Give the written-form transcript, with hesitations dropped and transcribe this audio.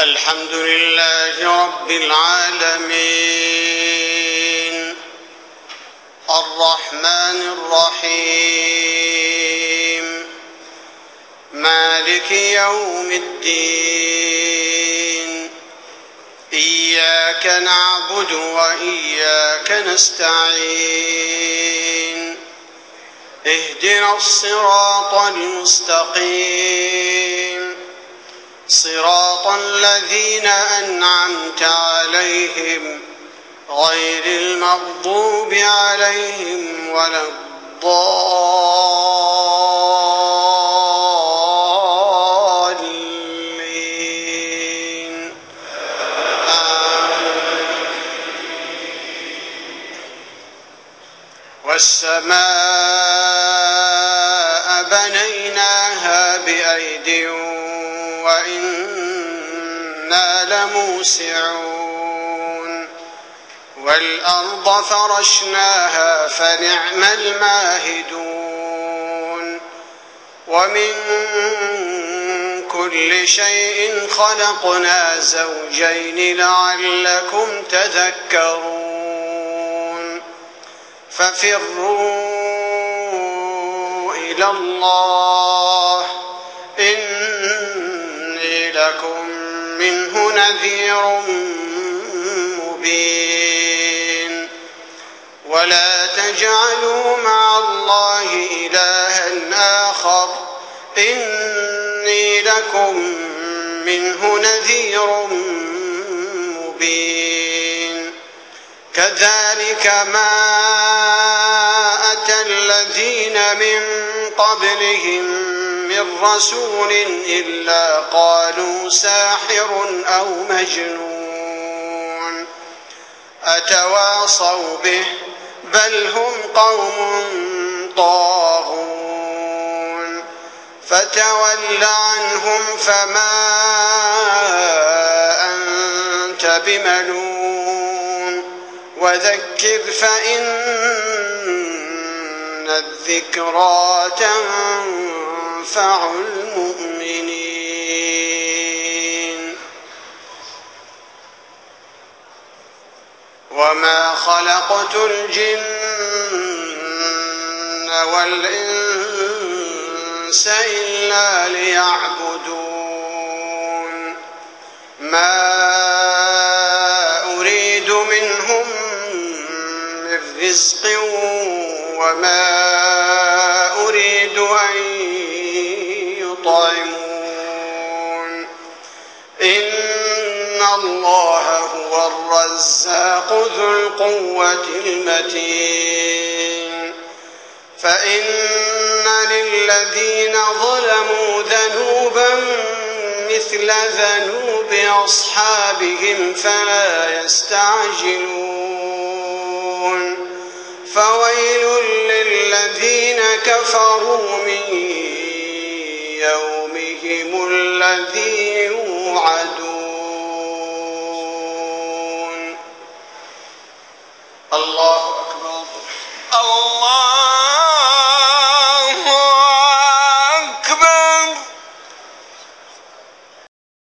الحمد لله رب العالمين الرحمن الرحيم مالك يوم الدين إياك نعبد وإياك نستعين اهدنا الصراط المستقيم صراط الذين أنعمت عليهم غير المغضوب عليهم ولا الضالين والسماء بنيناها بأيد وإنا لموسعون والأرض فرشناها فنعم الماهدون ومن كل شيء خلقنا زوجين لعلكم تذكرون ففروا إلى الله إني لكم منه نذير مبين ولا تجعلوا مع الله إلها آخر إني لكم منه نذير مبين كذلك ما أتى الذين من قبلهم من رسول إلا قالوا ساحر أو مجنون أتواصوا به بل هم قوم طاغون فتول عنهم فما أنت بملوم وذكر فإن الذكرى تنفع المؤمنين وما خلقت الجن والإنس إلا ليعبدون ما أريد منهم من رزق وما أريد أن يطعمون إن الله هو الرزاق ذو القوة المتين فإن للذين ظلموا ذنوبا مثل ذنوب أصحابهم فلا يستعجلون فويل للذين كفروا من يومهم الذي يوعدون